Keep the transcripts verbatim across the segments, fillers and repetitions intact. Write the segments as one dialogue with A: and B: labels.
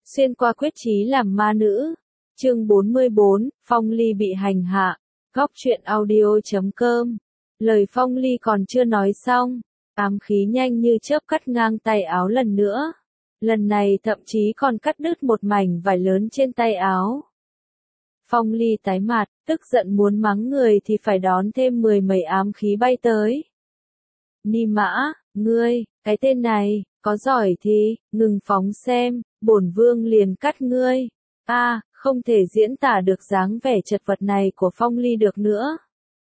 A: Xuyên qua quyết chí làm ma nữ. Chương bốn mươi bốn, Phong Ly bị hành hạ. Góc truyện audio chấm com. Lời Phong Ly còn chưa nói xong, ám khí nhanh như chớp cắt ngang tay áo lần nữa. Lần này thậm chí còn cắt đứt một mảnh vải lớn trên tay áo. Phong Ly tái mặt, tức giận muốn mắng người thì phải đón thêm mười mấy ám khí bay tới. Ni Mã, ngươi, cái tên này, có giỏi thì, ngừng phóng xem, bổn vương liền cắt ngươi. A, à, không thể diễn tả được dáng vẻ chật vật này của Phong Ly được nữa.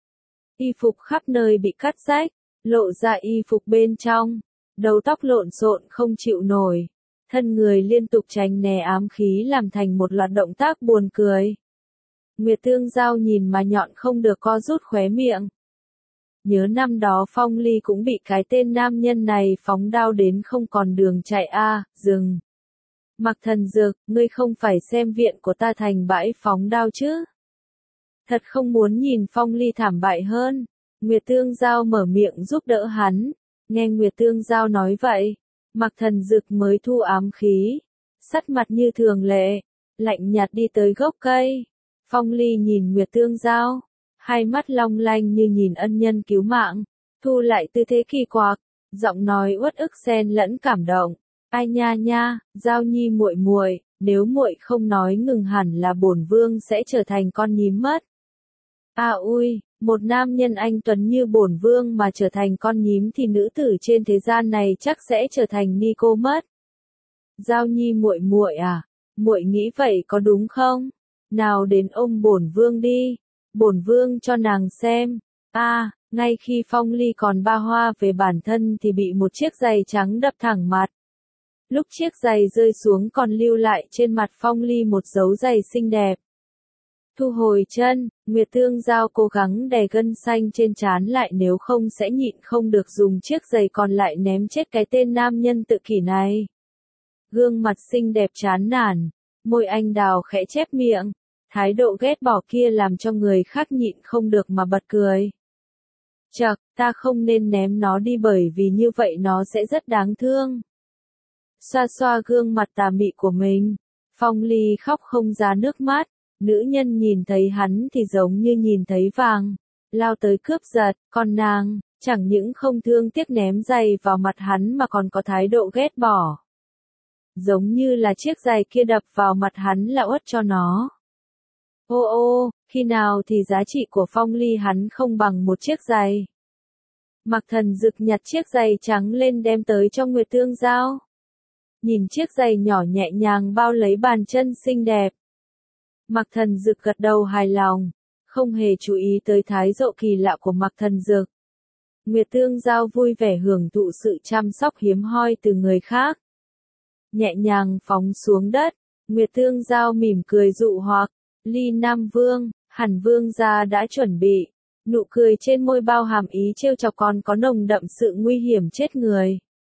A: Y phục khắp nơi bị cắt rách, lộ ra y phục bên trong, đầu tóc lộn xộn không chịu nổi, thân người liên tục tránh né ám khí làm thành một loạt động tác buồn cười. Nguyệt Tương Giao nhìn mà nhọn không được co rút khóe miệng. Nhớ năm đó Phong Ly cũng bị cái tên nam nhân này phóng đao đến không còn đường chạy a, à, dừng. Mặc Thần Dược, ngươi không phải xem viện của ta thành bãi phóng đao chứ? Thật không muốn nhìn Phong Ly thảm bại hơn. Nguyệt Tương Giao mở miệng giúp đỡ hắn. Nghe Nguyệt Tương Giao nói vậy, Mặc Thần Dược mới thu ám khí, sắt mặt như thường lệ, lạnh nhạt đi tới gốc cây. Phong Ly nhìn Nguyệt Tương Giao, hai mắt long lanh như nhìn ân nhân cứu mạng, thu lại tư thế kỳ quặc, giọng nói uất ức xen lẫn cảm động. Ai nha nha, Giao Nhi muội muội, nếu muội không nói ngừng hẳn là bổn vương sẽ trở thành con nhím mất. À ui, một nam nhân anh tuấn như bổn vương mà trở thành con nhím thì nữ tử trên thế gian này chắc sẽ trở thành ni cô mất. Giao Nhi muội muội à, muội nghĩ vậy có đúng không? Nào đến ôm bổn vương đi, bổn vương cho nàng xem. A, à, ngay khi Phong Ly còn ba hoa về bản thân thì bị một chiếc giày trắng đập thẳng mặt. Lúc chiếc giày rơi xuống còn lưu lại trên mặt Phong Ly một dấu giày xinh đẹp. Thu hồi chân, Nguyệt Tương Giao cố gắng đè gân xanh trên trán lại, nếu không sẽ nhịn không được dùng chiếc giày còn lại ném chết cái tên nam nhân tự kỷ này. Gương mặt xinh đẹp chán nản, môi anh đào khẽ chép miệng, thái độ ghét bỏ kia làm cho người khác nhịn không được mà bật cười. Chậc, ta không nên ném nó đi bởi vì như vậy nó sẽ rất đáng thương. Xoa xoa gương mặt tà mị của mình, Phong Ly khóc không ra nước mắt. Nữ nhân nhìn thấy hắn thì giống như nhìn thấy vàng, lao tới cướp giật, còn nàng, chẳng những không thương tiếc ném giày vào mặt hắn mà còn có thái độ ghét bỏ. Giống như là chiếc giày kia đập vào mặt hắn là uất cho nó. Ô ô, khi nào thì giá trị của Phong Ly hắn không bằng một chiếc giày. Mặc Thần Dực nhặt chiếc giày trắng lên đem tới cho Nguyệt Tương Giao. Nhìn chiếc giày nhỏ nhẹ nhàng bao lấy bàn chân xinh đẹp. Mặc Thần Dực gật đầu hài lòng, không hề chú ý tới thái độ kỳ lạ của Mặc Thần Dực. Nguyệt Tương Giao vui vẻ hưởng thụ sự chăm sóc hiếm hoi từ người khác. Nhẹ nhàng phóng xuống đất, Nguyệt Tương Giao mỉm cười dụ hoặc, Ly Nam Vương, hẳn vương gia đã chuẩn bị. Nụ cười trên môi bao hàm ý trêu chọc còn có nồng đậm sự nguy hiểm chết người.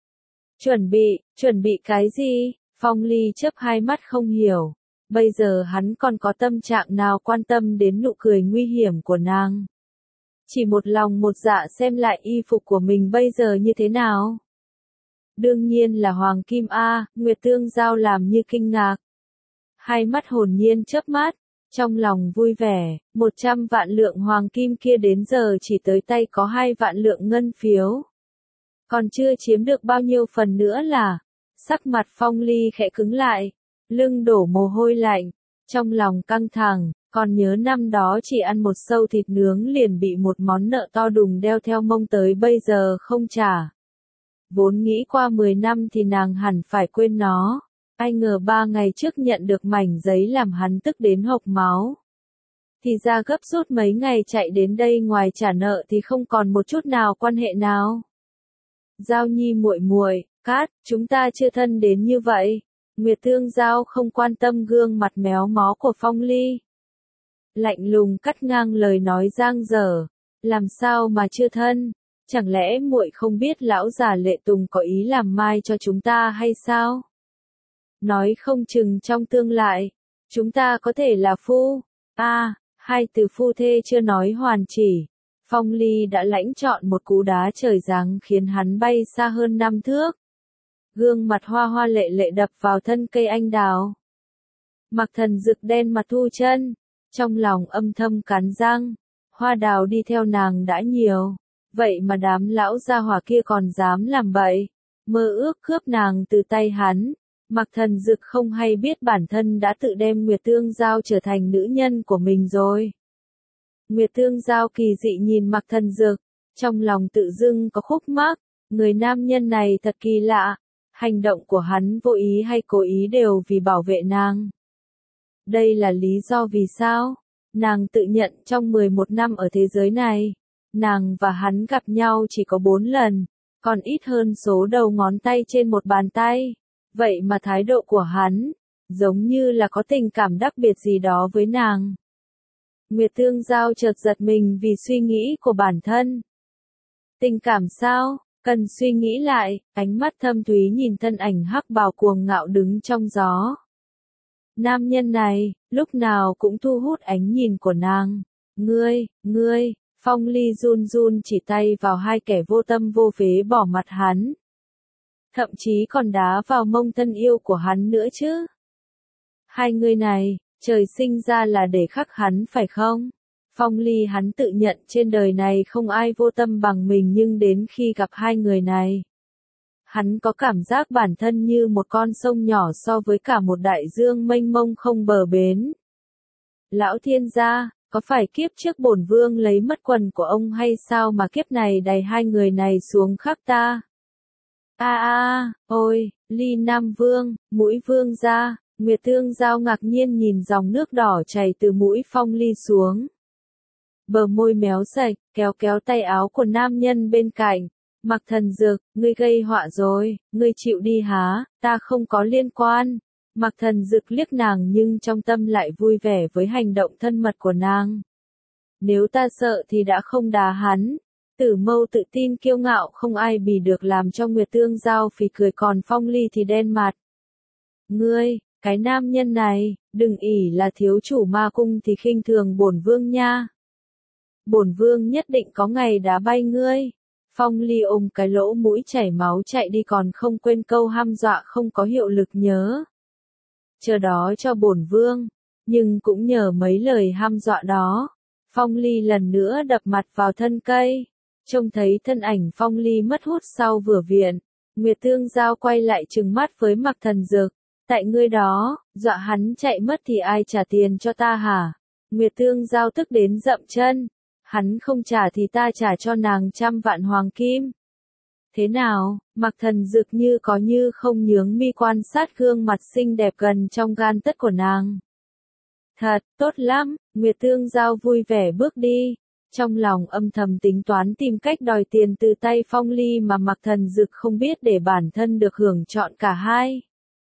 A: Chuẩn bị, chuẩn bị cái gì? Phong Ly chớp hai mắt không hiểu. Bây giờ hắn còn có tâm trạng nào quan tâm đến nụ cười nguy hiểm của nàng. Chỉ một lòng một dạ xem lại y phục của mình bây giờ như thế nào. Đương nhiên là hoàng kim A, Nguyệt Tương Giao làm như kinh ngạc. Hai mắt hồn nhiên chớp mắt, trong lòng vui vẻ, một trăm vạn lượng hoàng kim kia đến giờ chỉ tới tay có hai vạn lượng ngân phiếu. Còn chưa chiếm được bao nhiêu phần nữa là, sắc mặt Phong Ly khẽ cứng lại. Lưng đổ mồ hôi lạnh, trong lòng căng thẳng, còn nhớ năm đó chỉ ăn một sâu thịt nướng liền bị một món nợ to đùng đeo theo mông tới bây giờ không trả. Vốn nghĩ qua mười năm thì nàng hẳn phải quên nó, ai ngờ ba ngày trước nhận được mảnh giấy làm hắn tức đến hộc máu. Thì ra gấp rút mấy ngày chạy đến đây ngoài trả nợ thì không còn một chút nào quan hệ nào. Giao Nhi muội muội, Cát, chúng ta chưa thân đến như vậy. Nguyệt Tương Giao không quan tâm gương mặt méo mó của Phong Ly. Lạnh lùng cắt ngang lời nói giang dở, làm sao mà chưa thân, chẳng lẽ muội không biết lão già Lệ Tùng có ý làm mai cho chúng ta hay sao? Nói không chừng trong tương lai, chúng ta có thể là phu, a, à, hai từ phu thê chưa nói hoàn chỉ. Phong Ly đã lãnh chọn một cú đá trời giáng khiến hắn bay xa hơn năm thước. gương mặt hoa hoa lệ lệ đập vào thân cây anh đào. Mạc Thần Dực đen mặt thu chân, trong lòng âm thầm cắn răng, hoa đào đi theo nàng đã nhiều, vậy mà đám lão gia hỏa kia còn dám làm bậy, mơ ước cướp nàng từ tay hắn. Mạc Thần Dực không hay biết bản thân đã tự đem Nguyệt Tương Giao trở thành nữ nhân của mình rồi. Nguyệt Tương Giao kỳ dị nhìn Mạc Thần Dực, trong lòng tự dưng có khúc mắc, người nam nhân này thật kỳ lạ, hành động của hắn vô ý hay cố ý đều vì bảo vệ nàng. Đây là lý do vì sao? Nàng tự nhận trong mười một năm ở thế giới này, nàng và hắn gặp nhau chỉ có bốn lần, còn ít hơn số đầu ngón tay trên một bàn tay. Vậy mà thái độ của hắn, giống như là có tình cảm đặc biệt gì đó với nàng. Nguyệt Tương Giao chợt giật mình vì suy nghĩ của bản thân. Tình cảm sao? Cần suy nghĩ lại, ánh mắt thâm thúy nhìn thân ảnh hắc bào cuồng ngạo đứng trong gió. Nam nhân này, lúc nào cũng thu hút ánh nhìn của nàng. Ngươi, ngươi, Phong Ly run run chỉ tay vào hai kẻ vô tâm vô phế bỏ mặt hắn. Thậm chí còn đá vào mông thân yêu của hắn nữa chứ. Hai người này, trời sinh ra là để khắc hắn phải không? Phong Ly hắn tự nhận trên đời này không ai vô tâm bằng mình, nhưng đến khi gặp hai người này, hắn có cảm giác bản thân như một con sông nhỏ so với cả một đại dương mênh mông không bờ bến. Lão thiên gia, có phải kiếp trước bổn vương lấy mất quần của ông hay sao mà kiếp này đày hai người này xuống khắc ta? A a, ôi, Ly Nam Vương, mũi vương ra, Nguyệt Tương Giao ngạc nhiên nhìn dòng nước đỏ chảy từ mũi Phong Ly xuống. Bờ môi méo sạch, kéo kéo tay áo của nam nhân bên cạnh. Mạc Thần Dực, ngươi gây họa rồi, ngươi chịu đi há, ta không có liên quan. Mạc Thần Dực liếc nàng nhưng trong tâm lại vui vẻ với hành động thân mật của nàng. Nếu ta sợ thì đã không đá hắn. Tử Mâu tự tin kiêu ngạo không ai bì được làm cho Nguyệt Tương Giao phì cười, còn Phong Ly thì đen mặt. Ngươi, cái nam nhân này, đừng ỷ là thiếu chủ ma cung thì khinh thường bổn vương nha. Bổn vương nhất định có ngày đá bay ngươi. Phong Ly ôm cái lỗ mũi chảy máu chạy đi còn không quên câu hăm dọa không có hiệu lực nhớ. Chờ đó cho bổn vương, nhưng cũng nhờ mấy lời hăm dọa đó. Phong Ly lần nữa đập mặt vào thân cây. Trông thấy thân ảnh Phong Ly mất hút sau vừa viện, Nguyệt Tương Giao quay lại trừng mắt với Mạc Thần Dực. Tại ngươi đó, dọa hắn chạy mất thì ai trả tiền cho ta hả? Nguyệt Tương Giao tức đến dậm chân. Hắn không trả thì ta trả cho nàng trăm vạn hoàng kim. Thế nào? Mạc Thần Dực như có như không nhướng mi quan sát gương mặt xinh đẹp gần trong gan tất của nàng. Thật, tốt lắm, Nguyệt Tương Giao vui vẻ bước đi. Trong lòng âm thầm tính toán tìm cách đòi tiền từ tay Phong Ly mà Mạc Thần Dực không biết để bản thân được hưởng chọn cả hai.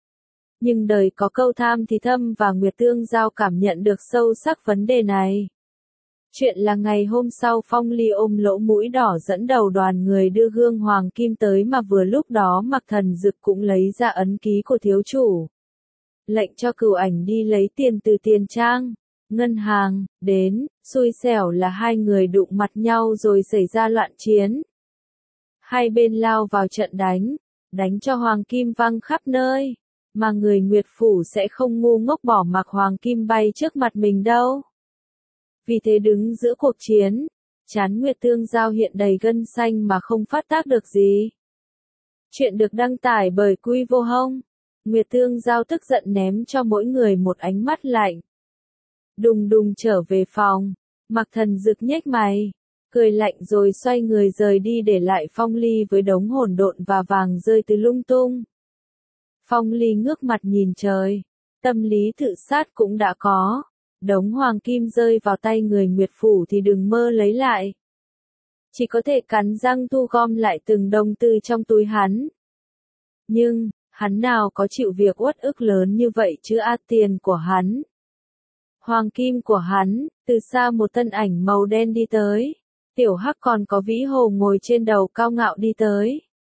A: Nhưng đời có câu tham thì thâm và Nguyệt Tương Giao cảm nhận được sâu sắc vấn đề này. Chuyện là ngày hôm sau Phong Ly ôm lỗ mũi đỏ dẫn đầu đoàn người đưa gương hoàng kim tới, mà vừa lúc đó Mạc Thần Dực cũng lấy ra ấn ký của thiếu chủ. Lệnh cho Cửu Ảnh đi lấy tiền từ tiền trang, ngân hàng, đến, xui xẻo là hai người đụng mặt nhau rồi xảy ra loạn chiến. Hai bên lao vào trận đánh, đánh cho hoàng kim văng khắp nơi, mà người Nguyệt Phủ sẽ không ngu ngốc bỏ mặc hoàng kim bay trước mặt mình đâu. Vì thế đứng giữa cuộc chiến, trán Nguyệt Tương Giao hiện đầy gân xanh mà không phát tác được gì. Chuyện được đăng tải bởi Quy Vô Hông. Nguyệt Tương Giao tức giận ném cho mỗi người một ánh mắt lạnh. Đùng đùng trở về phòng, Mạc Thần Dực nhếch mày, cười lạnh rồi xoay người rời đi để lại Phong Ly với đống hỗn độn và vàng rơi từ lung tung. Phong Ly ngước mặt nhìn trời, tâm lý tự sát cũng đã có. Đống hoàng kim rơi vào tay người Nguyệt Phủ thì đừng mơ lấy lại. Chỉ có thể cắn răng thu gom lại từng đồng tư trong túi hắn. Nhưng, hắn nào có chịu việc uất ức lớn như vậy chứ, a tiền của hắn. Hoàng kim của hắn, từ xa một thân ảnh màu đen đi tới. Tiểu Hắc còn có Vĩ Hồ ngồi trên đầu cao ngạo đi tới.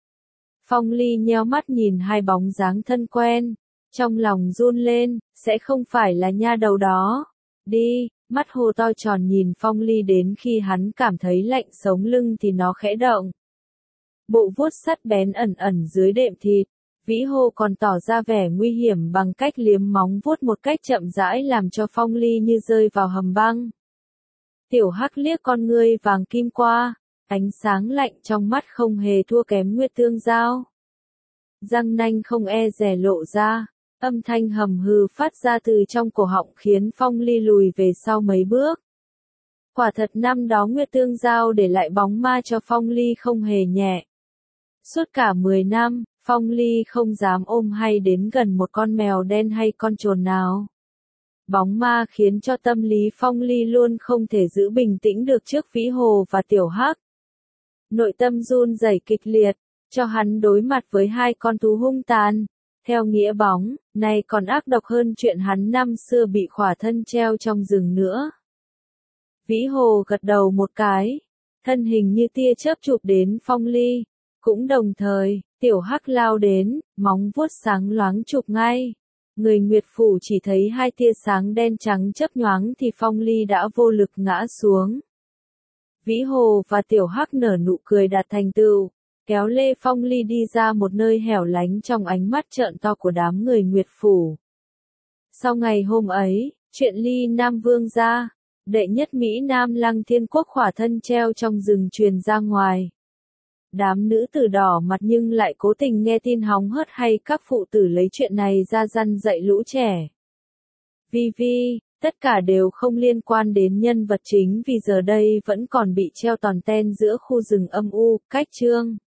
A: Phong Ly nheo mắt nhìn hai bóng dáng thân quen. Trong lòng run lên, sẽ không phải là nha đầu đó. Đi, mắt hồ to tròn nhìn Phong Ly đến khi hắn cảm thấy lạnh sống lưng thì nó khẽ động. Bộ vuốt sắt bén ẩn ẩn dưới đệm thịt, Vĩ Hồ còn tỏ ra vẻ nguy hiểm bằng cách liếm móng vuốt một cách chậm rãi làm cho Phong Ly như rơi vào hầm băng. Tiểu Hắc liếc con ngươi vàng kim qua, ánh sáng lạnh trong mắt không hề thua kém Nguyệt Tương Giao. Răng nanh không e dè lộ ra, âm thanh hầm hừ phát ra từ trong cổ họng khiến Phong Ly lùi về sau mấy bước. Quả thật năm đó Nguyệt Tương Giao để lại bóng ma cho Phong Ly không hề nhẹ. Suốt cả mười năm, Phong Ly không dám ôm hay đến gần một con mèo đen hay con trồn nào. Bóng ma khiến cho tâm lý Phong Ly luôn không thể giữ bình tĩnh được trước Vĩ Hồ và Tiểu Hắc. Nội tâm run rẩy kịch liệt, cho hắn đối mặt với hai con thú hung tàn, theo nghĩa bóng, này còn ác độc hơn chuyện hắn năm xưa bị khỏa thân treo trong rừng nữa. Vĩ Hồ gật đầu một cái, thân hình như tia chớp chụp đến Phong Ly, cũng đồng thời, Tiểu Hắc lao đến, móng vuốt sáng loáng chụp ngay. Người Nguyệt Phủ chỉ thấy hai tia sáng đen trắng chớp nhoáng thì Phong Ly đã vô lực ngã xuống. Vĩ Hồ và Tiểu Hắc nở nụ cười đạt thành tựu, kéo lê Phong Ly đi ra một nơi hẻo lánh trong ánh mắt trợn to của đám người Nguyệt Phủ. Sau ngày hôm ấy, chuyện Ly Nam Vương gia, đệ nhất Mỹ Nam Lăng Thiên Quốc khỏa thân treo trong rừng truyền ra ngoài. Đám nữ tử đỏ mặt nhưng lại cố tình nghe tin hóng hớt hay các phụ tử lấy chuyện này ra răn dạy lũ trẻ. Vi vi, tất cả đều không liên quan đến nhân vật chính vì giờ đây vẫn còn bị treo tòn ten giữa khu rừng âm u, cách chương.